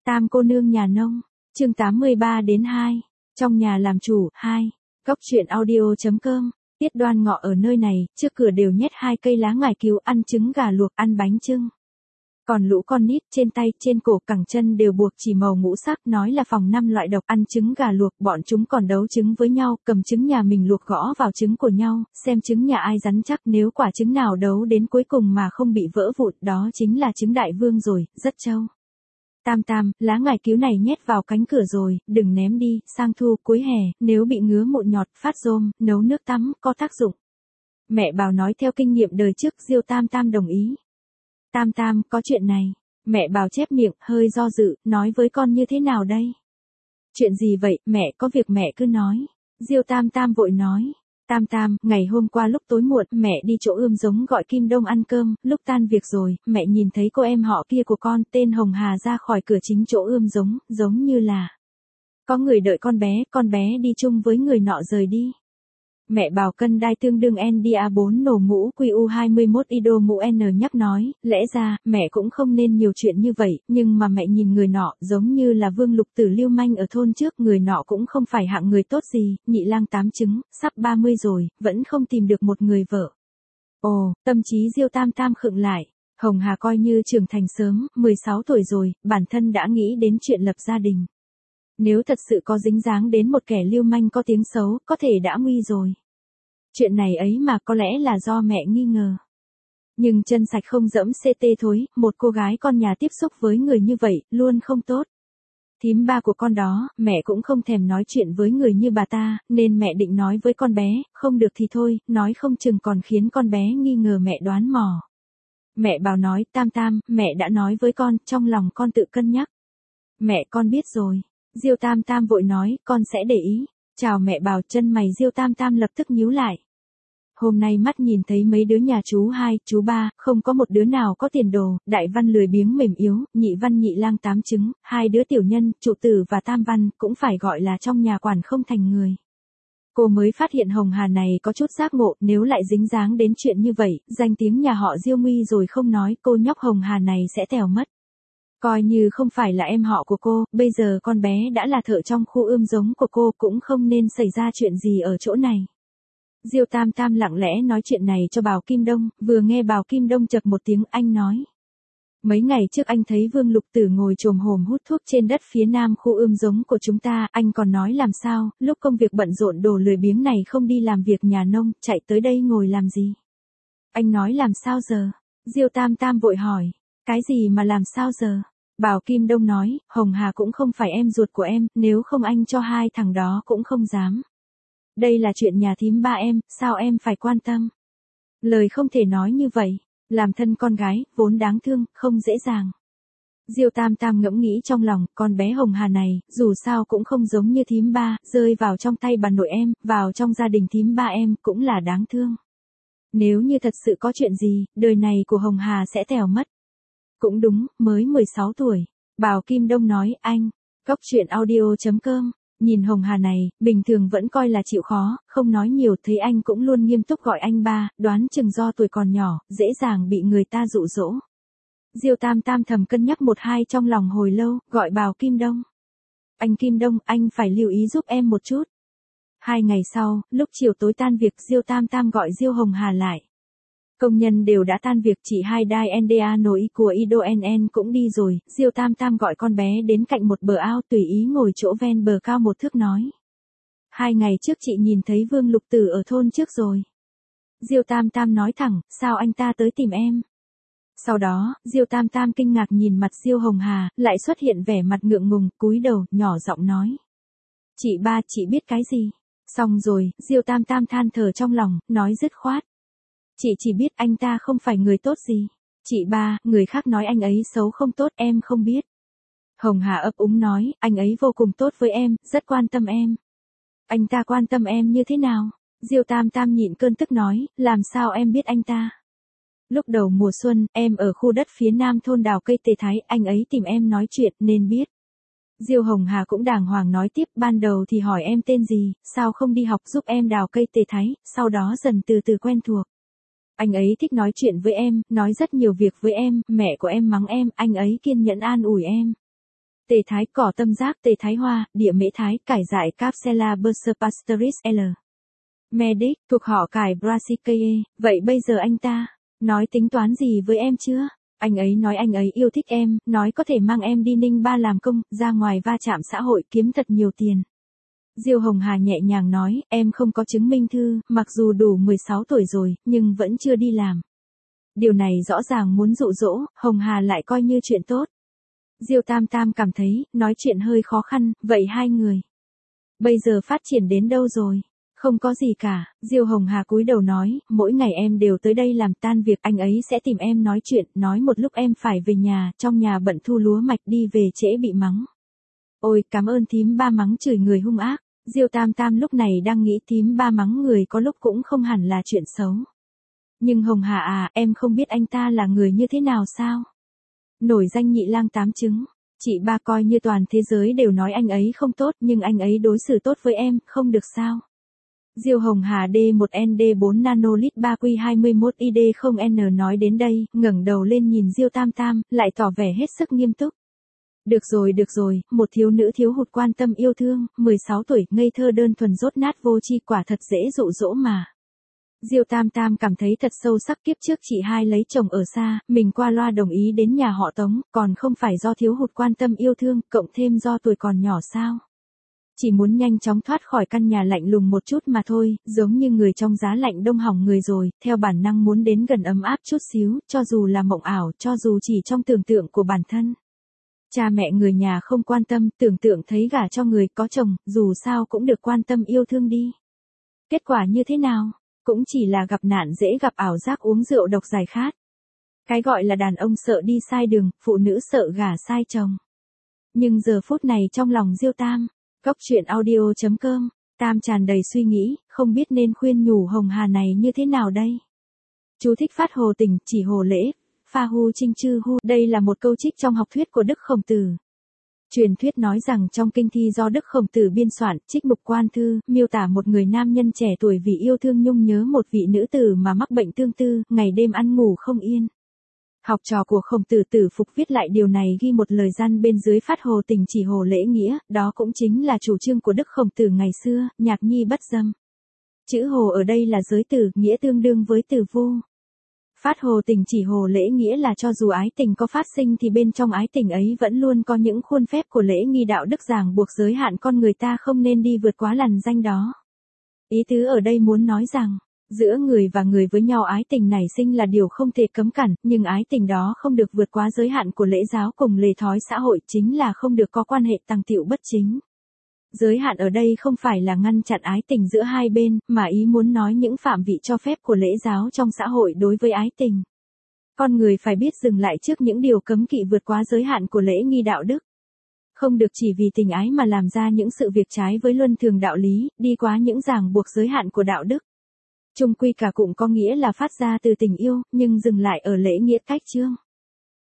Tam cô nương nhà nông, chương 83-2, trong nhà làm chủ, 2, góc truyện audio.com, Tiết Đoan Ngọ ở nơi này, trước cửa đều nhét 2 cây lá ngải cứu, ăn trứng gà luộc, ăn bánh chưng. Còn lũ con nít trên tay, trên cổ, cẳng chân đều buộc chỉ màu ngũ sắc, nói là phòng 5 loại độc, ăn trứng gà luộc, bọn chúng còn đấu trứng với nhau, cầm trứng nhà mình luộc gõ vào trứng của nhau, xem trứng nhà ai rắn chắc, nếu quả trứng nào đấu đến cuối cùng mà không bị vỡ vụn, đó chính là trứng đại vương rồi, rất trâu. Tam Tam, lá ngải cứu này nhét vào cánh cửa rồi, đừng ném đi, sang thu, cuối hè, nếu bị ngứa mụn nhọt, phát rôm, nấu nước tắm, có tác dụng. Mẹ bảo nói theo kinh nghiệm đời trước, Diêu Tam Tam đồng ý. Tam Tam, có chuyện này. Mẹ bảo chép miệng, hơi do dự, nói với con như thế nào đây? Chuyện gì vậy, mẹ có việc mẹ cứ nói. Diêu Tam Tam vội nói. Tam Tam, ngày hôm qua lúc tối muộn, mẹ đi chỗ ươm giống gọi Kim Đông ăn cơm, lúc tan việc rồi, mẹ nhìn thấy cô em họ kia của con, tên Hồng Hà ra khỏi cửa chính chỗ ươm giống như là có người đợi con bé đi chung với người nọ rời đi. Mẹ bảo cân đai tương đương NDA4 nổ mũ QU21 ido mũ N nhắc nói, lẽ ra, mẹ cũng không nên nhiều chuyện như vậy, nhưng mà mẹ nhìn người nọ, giống như là Vương Lục Tử lưu manh ở thôn trước, người nọ cũng không phải hạng người tốt gì, nhị lang 8 trứng, sắp 30 rồi, vẫn không tìm được một người vợ. Ồ, tâm trí Diêu Tam Tam khựng lại, Hồng Hà coi như trưởng thành sớm, 16 tuổi rồi, bản thân đã nghĩ đến chuyện lập gia đình. Nếu thật sự có dính dáng đến một kẻ lưu manh có tiếng xấu, có thể đã nguy rồi. Chuyện này ấy mà có lẽ là do mẹ nghi ngờ. Nhưng chân sạch không dẫm CT thối, một cô gái con nhà tiếp xúc với người như vậy, luôn không tốt. Thím ba của con đó, mẹ cũng không thèm nói chuyện với người như bà ta, nên mẹ định nói với con bé, không được thì thôi, nói không chừng còn khiến con bé nghi ngờ mẹ đoán mò. Mẹ bảo nói, Tam Tam, mẹ đã nói với con, trong lòng con tự cân nhắc. Mẹ con biết rồi. Diêu Tam Tam vội nói, con sẽ để ý. Chào mẹ bảo, chân mày Diêu Tam Tam lập tức nhíu lại. Hôm nay mắt nhìn thấy mấy đứa nhà chú 2, chú 3, không có một đứa nào có tiền đồ, đại văn lười biếng mềm yếu, nhị văn nhị lang 8 trứng, 2 đứa tiểu nhân, trụ tử và tam văn, cũng phải gọi là trong nhà quản không thành người. Cô mới phát hiện Hồng Hà này có chút giác ngộ, nếu lại dính dáng đến chuyện như vậy, danh tiếng nhà họ Diêu nguy rồi không nói, cô nhóc Hồng Hà này sẽ tèo mất. Coi như không phải là em họ của cô, bây giờ con bé đã là thợ trong khu ươm giống của cô, cũng không nên xảy ra chuyện gì ở chỗ này. Diêu Tam Tam lặng lẽ nói chuyện này cho Bào Kim Đông, vừa nghe Bào Kim Đông chậc một tiếng, anh nói. Mấy ngày trước anh thấy Vương Lục Tử ngồi chồm hổm hút thuốc trên đất phía nam khu ươm giống của chúng ta, anh còn nói làm sao, lúc công việc bận rộn đồ lười biếng này không đi làm việc nhà nông, chạy tới đây ngồi làm gì? Anh nói làm sao giờ? Diêu Tam Tam vội hỏi, cái gì mà làm sao giờ? Bào Kim Đông nói, Hồng Hà cũng không phải em ruột của em, nếu không anh cho 2 thằng đó cũng không dám. Đây là chuyện nhà thím ba em, sao em phải quan tâm? Lời không thể nói như vậy, làm thân con gái, vốn đáng thương, không dễ dàng. Diêu Tam Tam ngẫm nghĩ trong lòng, con bé Hồng Hà này, dù sao cũng không giống như thím ba, rơi vào trong tay bà nội em, vào trong gia đình thím ba em, cũng là đáng thương. Nếu như thật sự có chuyện gì, đời này của Hồng Hà sẽ tèo mất. Cũng đúng, mới 16 tuổi. Bào Kim Đông nói, anh, góc truyện audio.com, nhìn Hồng Hà này, bình thường vẫn coi là chịu khó, không nói nhiều, thấy anh cũng luôn nghiêm túc gọi anh ba, đoán chừng do tuổi còn nhỏ, dễ dàng bị người ta dụ dỗ. Diêu Tam Tam thầm cân nhắc 1-2 trong lòng hồi lâu, gọi Bào Kim Đông. Anh Kim Đông, anh phải lưu ý giúp em một chút. 2 ngày sau, lúc chiều tối tan việc, Diêu Tam Tam gọi Diêu Hồng Hà lại. Công nhân đều đã tan việc, chị hai đai NDA nổi của Ido NN cũng đi rồi, Diêu Tam Tam gọi con bé đến cạnh một bờ ao tùy ý ngồi chỗ ven bờ cao 1 thước nói. 2 ngày trước chị nhìn thấy Vương Lục Tử ở thôn trước rồi. Diêu Tam Tam nói thẳng, sao anh ta tới tìm em? Sau đó, Diêu Tam Tam kinh ngạc nhìn mặt Diêu Hồng Hà, lại xuất hiện vẻ mặt ngượng ngùng, cúi đầu, nhỏ giọng nói. Chị ba, chị biết cái gì? Xong rồi, Diêu Tam Tam than thở trong lòng, nói dứt khoát. Chị chỉ biết anh ta không phải người tốt gì. Chị ba, người khác nói anh ấy xấu không tốt, em không biết. Hồng Hà ấp úng nói, anh ấy vô cùng tốt với em, rất quan tâm em. Anh ta quan tâm em như thế nào? Diêu Tam Tam nhịn cơn tức nói, làm sao em biết anh ta? Lúc đầu mùa xuân, em ở khu đất phía nam thôn đào cây tề thái, anh ấy tìm em nói chuyện, nên biết. Diêu Hồng Hà cũng đàng hoàng nói tiếp, ban đầu thì hỏi em tên gì, sao không đi học giúp em đào cây tề thái, sau đó dần từ từ quen thuộc. Anh ấy thích nói chuyện với em, nói rất nhiều việc với em, mẹ của em mắng em, anh ấy kiên nhẫn an ủi em. Tề thái cỏ tâm giác, tề thái hoa, địa mễ thái, cải dại Capsella bursapastoris L. Medic, thuộc họ cải Brassicaceae, vậy bây giờ anh ta, nói tính toán gì với em chưa? Anh ấy nói anh ấy yêu thích em, nói có thể mang em đi Ninh Ba làm công, ra ngoài va chạm xã hội kiếm thật nhiều tiền. Diêu Hồng Hà nhẹ nhàng nói, em không có chứng minh thư, mặc dù đủ 16 tuổi rồi, nhưng vẫn chưa đi làm. Điều này rõ ràng muốn dụ dỗ, Hồng Hà lại coi như chuyện tốt. Diêu Tam Tam cảm thấy, nói chuyện hơi khó khăn, vậy hai người bây giờ phát triển đến đâu rồi? Không có gì cả, Diêu Hồng Hà cúi đầu nói, mỗi ngày em đều tới đây làm tan việc, anh ấy sẽ tìm em nói chuyện, nói một lúc em phải về nhà, trong nhà bận thu lúa mạch đi về trễ bị mắng. Ôi, cảm ơn thím ba mắng chửi người hung ác. Diêu Tam Tam lúc này đang nghĩ thím ba mắng người có lúc cũng không hẳn là chuyện xấu. Nhưng Hồng Hà à, em không biết anh ta là người như thế nào sao? Nổi danh nhị lang tám trứng. Chị ba coi như toàn thế giới đều nói anh ấy không tốt, nhưng anh ấy đối xử tốt với em, không được sao? Diêu Hồng Hà D1ND4 nanolit 3Q21ID0N nói đến đây, ngẩng đầu lên nhìn Diêu Tam Tam, lại tỏ vẻ hết sức nghiêm túc. Được rồi, một thiếu nữ thiếu hụt quan tâm yêu thương, 16 tuổi, ngây thơ đơn thuần dốt nát vô tri, quả thật dễ dụ dỗ mà. Diêu Tam Tam cảm thấy thật sâu sắc, kiếp trước chị hai lấy chồng ở xa, mình qua loa đồng ý đến nhà họ Tống, còn không phải do thiếu hụt quan tâm yêu thương, cộng thêm do tuổi còn nhỏ sao? Chỉ muốn nhanh chóng thoát khỏi căn nhà lạnh lùng một chút mà thôi, giống như người trong giá lạnh đông hỏng người rồi, theo bản năng muốn đến gần ấm áp chút xíu, cho dù là mộng ảo, cho dù chỉ trong tưởng tượng của bản thân. Cha mẹ người nhà không quan tâm, tưởng tượng thấy gả cho người có chồng, dù sao cũng được quan tâm yêu thương đi. Kết quả như thế nào? Cũng chỉ là gặp nạn dễ gặp, ảo giác uống rượu độc giải khát. Cái gọi là đàn ông sợ đi sai đường, phụ nữ sợ gả sai chồng. Nhưng giờ phút này trong lòng Diêu Tam, Góc truyện audio.com, Tam tràn đầy suy nghĩ, không biết nên khuyên nhủ Hồng Hà này như thế nào đây. Chú thích phát hồ tình, chỉ hồ lễ, pha hu trinh chư hu. Đây là một câu trích trong học thuyết của Đức Khổng Tử. Truyền thuyết nói rằng trong kinh thi do Đức Khổng Tử biên soạn, trích mục quan thư, miêu tả một người nam nhân trẻ tuổi vì yêu thương nhung nhớ một vị nữ tử mà mắc bệnh tương tư, ngày đêm ăn ngủ không yên. Học trò của Khổng Tử Tử Phục viết lại điều này, ghi một lời răn bên dưới phát hồ tình chỉ hồ lễ nghĩa, đó cũng chính là chủ trương của Đức Khổng Tử ngày xưa, nhạc nhi bất dâm. Chữ hồ ở đây là giới từ, nghĩa tương đương với từ vu. Phát hồ tình chỉ hồ lễ nghĩa là cho dù ái tình có phát sinh thì bên trong ái tình ấy vẫn luôn có những khuôn phép của lễ nghi đạo đức ràng buộc giới hạn con người ta không nên đi vượt quá lằn ranh đó. Ý tứ ở đây muốn nói rằng, giữa người và người với nhau ái tình nảy sinh là điều không thể cấm cản, nhưng ái tình đó không được vượt quá giới hạn của lễ giáo cùng lề thói xã hội, chính là không được có quan hệ tằng tiệu bất chính. Giới hạn ở đây không phải là ngăn chặn ái tình giữa hai bên, mà ý muốn nói những phạm vị cho phép của lễ giáo trong xã hội đối với ái tình. Con người phải biết dừng lại trước những điều cấm kỵ vượt quá giới hạn của lễ nghi đạo đức. Không được chỉ vì tình ái mà làm ra những sự việc trái với luân thường đạo lý, đi quá những ràng buộc giới hạn của đạo đức. Chung quy cả cụm có nghĩa là phát ra từ tình yêu, nhưng dừng lại ở lễ nghĩa cách chương.